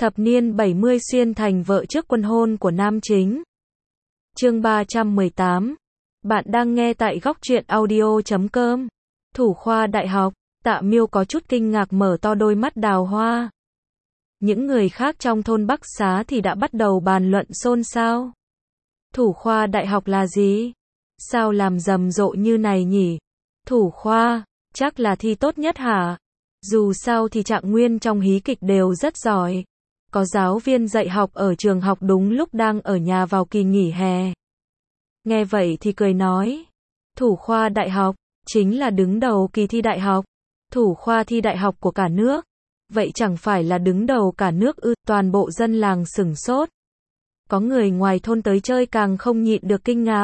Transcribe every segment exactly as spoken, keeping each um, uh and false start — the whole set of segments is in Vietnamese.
Thập niên bảy mươi xuyên thành vợ trước quân hôn của nam chính. Chương ba trăm mười tám. Bạn đang nghe tại góc truyện audio chấm com. Thủ khoa đại học, Tạ Miêu có chút kinh ngạc mở to đôi mắt đào hoa. Những người khác trong thôn Bắc Xá thì đã bắt đầu bàn luận xôn xao. Thủ khoa đại học là gì? Sao làm rầm rộ như này nhỉ? Thủ khoa, chắc là thi tốt nhất hả? Dù sao thì Trạng Nguyên trong hí kịch đều rất giỏi. Có giáo viên dạy học ở trường học đúng lúc đang ở nhà vào kỳ nghỉ hè. Nghe vậy thì cười nói, thủ khoa đại học, chính là đứng đầu kỳ thi đại học. Thủ khoa thi đại học của cả nước. Vậy chẳng phải là đứng đầu cả nước ư? Toàn bộ dân làng sửng sốt. Có người ngoài thôn tới chơi càng không nhịn được kinh ngạc.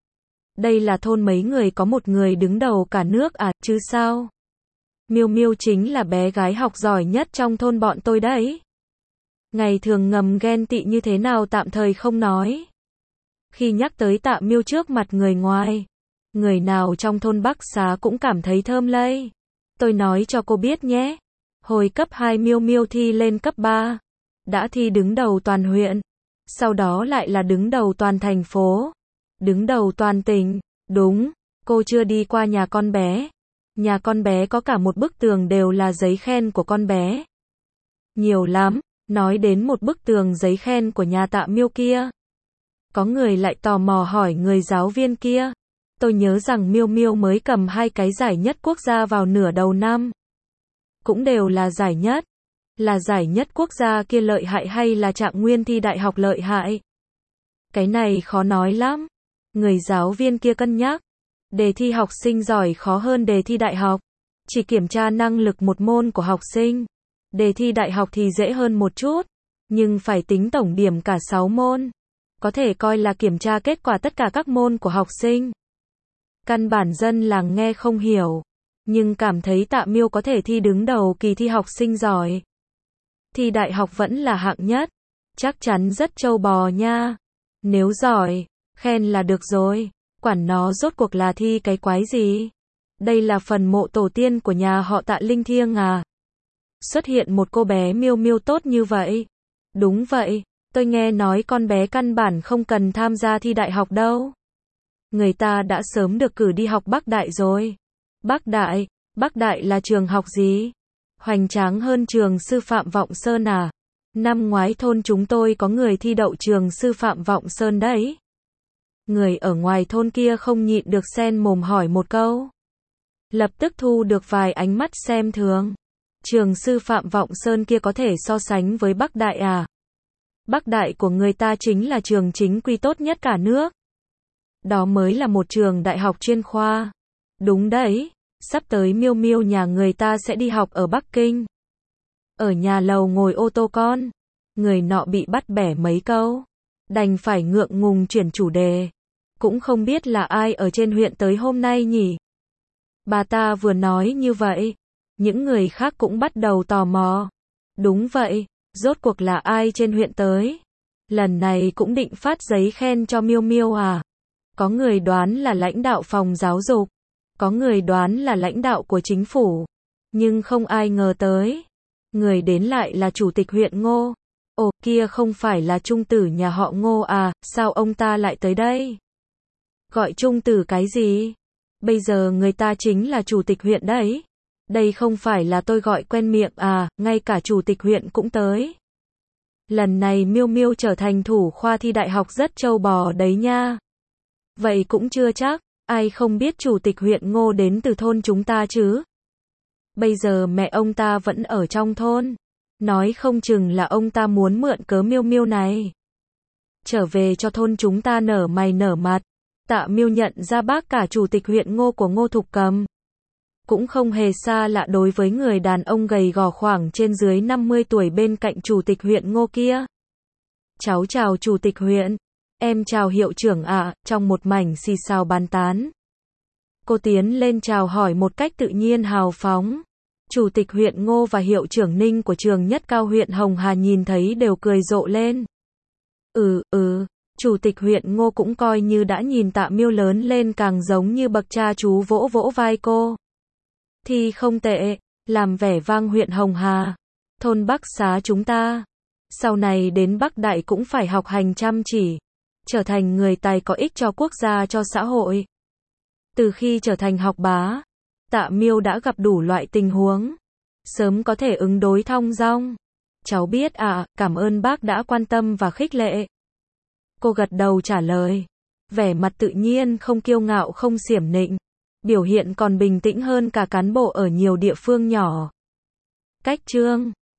Đây là thôn mấy người có một người đứng đầu cả nước à, chứ sao? Miêu Miêu chính là bé gái học giỏi nhất trong thôn bọn tôi đấy. Ngày thường ngầm ghen tị như thế nào tạm thời không nói. Khi nhắc tới Tạ Miêu trước mặt người ngoài, người nào trong thôn Bắc Xá cũng cảm thấy thơm lây. Tôi nói cho cô biết nhé. Hồi cấp hai Miêu Miêu thi lên cấp ba. Đã thi đứng đầu toàn huyện. Sau đó lại là đứng đầu toàn thành phố. Đứng đầu toàn tỉnh. Đúng, cô chưa đi qua nhà con bé. Nhà con bé có cả một bức tường đều là giấy khen của con bé. Nhiều lắm, nói đến một bức tường giấy khen của nhà Tạ Miêu kia. Có người lại tò mò hỏi người giáo viên kia. Tôi nhớ rằng Miêu Miêu mới cầm hai cái giải nhất quốc gia vào nửa đầu năm. Cũng đều là giải nhất. Là giải nhất quốc gia kia lợi hại hay là Trạng Nguyên thi đại học lợi hại? Cái này khó nói lắm. Người giáo viên kia cân nhắc. Đề thi học sinh giỏi khó hơn đề thi đại học. Chỉ kiểm tra năng lực một môn của học sinh. Đề thi đại học thì dễ hơn một chút. Nhưng phải tính tổng điểm cả sáu môn. Có thể coi là kiểm tra kết quả tất cả các môn của học sinh. Căn bản dân làng nghe không hiểu. Nhưng cảm thấy Tạ Miêu có thể thi đứng đầu kỳ thi học sinh giỏi. Thi đại học vẫn là hạng nhất. Chắc chắn rất trâu bò nha. Nếu giỏi, khen là được rồi. Quản nó rốt cuộc là thi cái quái gì. Đây là phần mộ tổ tiên của nhà họ Tạ linh thiêng à. Xuất hiện một cô bé Miêu Miêu tốt như vậy. Đúng vậy, tôi nghe nói con bé căn bản không cần tham gia thi đại học đâu. Người ta đã sớm được cử đi học Bắc Đại rồi. Bắc Đại, Bắc Đại là trường học gì? Hoành tráng hơn trường sư phạm Vọng Sơn à? Năm ngoái thôn chúng tôi có người thi đậu trường sư phạm Vọng Sơn đấy. Người ở ngoài thôn kia không nhịn được xen mồm hỏi một câu. Lập tức thu được vài ánh mắt xem thường. Trường sư phạm Vọng Sơn kia có thể so sánh với Bắc Đại à? Bắc Đại của người ta chính là trường chính quy tốt nhất cả nước. Đó mới là một trường đại học chuyên khoa. Đúng đấy, sắp tới Miêu Miêu nhà người ta sẽ đi học ở Bắc Kinh. Ở nhà lầu ngồi ô tô con. Người nọ bị bắt bẻ mấy câu. Đành phải ngượng ngùng chuyển chủ đề. Cũng không biết là ai ở trên huyện tới hôm nay nhỉ? Bà ta vừa nói như vậy. Những người khác cũng bắt đầu tò mò. Đúng vậy, rốt cuộc là ai trên huyện tới? Lần này cũng định phát giấy khen cho Miêu Miêu à? Có người đoán là lãnh đạo phòng giáo dục. Có người đoán là lãnh đạo của chính phủ. Nhưng không ai ngờ tới. Người đến lại là chủ tịch huyện Ngô. Ồ, kia không phải là Trung Tử nhà họ Ngô à, sao ông ta lại tới đây? Gọi Trung Tử cái gì? Bây giờ người ta chính là chủ tịch huyện đấy. Đây không phải là tôi gọi quen miệng à, ngay cả chủ tịch huyện cũng tới. Lần này Miêu Miêu trở thành thủ khoa thi đại học rất trâu bò đấy nha. Vậy cũng chưa chắc, ai không biết chủ tịch huyện Ngô đến từ thôn chúng ta chứ? Bây giờ mẹ ông ta vẫn ở trong thôn. Nói không chừng là ông ta muốn mượn cớ Miêu Miêu này. Trở về cho thôn chúng ta nở mày nở mặt. Tạ Miêu nhận ra bác cả chủ tịch huyện Ngô của Ngô Thục Cầm. Cũng không hề xa lạ đối với người đàn ông gầy gò khoảng trên dưới năm mươi tuổi bên cạnh chủ tịch huyện Ngô kia. Cháu chào chủ tịch huyện. Em chào hiệu trưởng ạ, à, trong một mảnh xì xào bàn tán. Cô tiến lên chào hỏi một cách tự nhiên hào phóng. Chủ tịch huyện Ngô và hiệu trưởng Ninh của trường nhất cao huyện Hồng Hà nhìn thấy đều cười rộ lên. Ừ, ừ, chủ tịch huyện Ngô cũng coi như đã nhìn Tạ Miêu lớn lên càng giống như bậc cha chú vỗ vỗ vai cô. Thì không tệ, làm vẻ vang huyện Hồng Hà. Thôn Bắc Xá chúng ta. Sau này đến Bắc Đại cũng phải học hành chăm chỉ, trở thành người tài có ích cho quốc gia cho xã hội. Từ khi trở thành học bá, Tạ Miêu đã gặp đủ loại tình huống, sớm có thể ứng đối thong dong. Cháu biết ạ, à, cảm ơn bác đã quan tâm và khích lệ. Cô gật đầu trả lời, vẻ mặt tự nhiên không kiêu ngạo không xiểm nịnh, biểu hiện còn bình tĩnh hơn cả cán bộ ở nhiều địa phương nhỏ. Cách chương